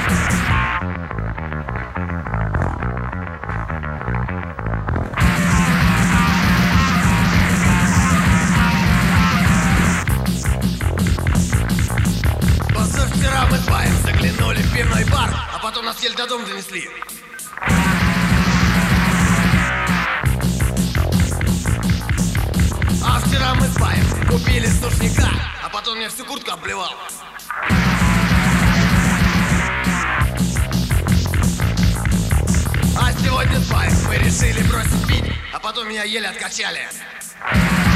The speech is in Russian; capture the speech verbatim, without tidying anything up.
Позавчера мы с Баем заглянули в пивной бар, а потом нас еле до дома донесли. А вчера мы с Баем купили сушняка, а потом мне всю куртку обливал. А сегодня с Баем мы решили бросить пить, а потом меня еле откачали.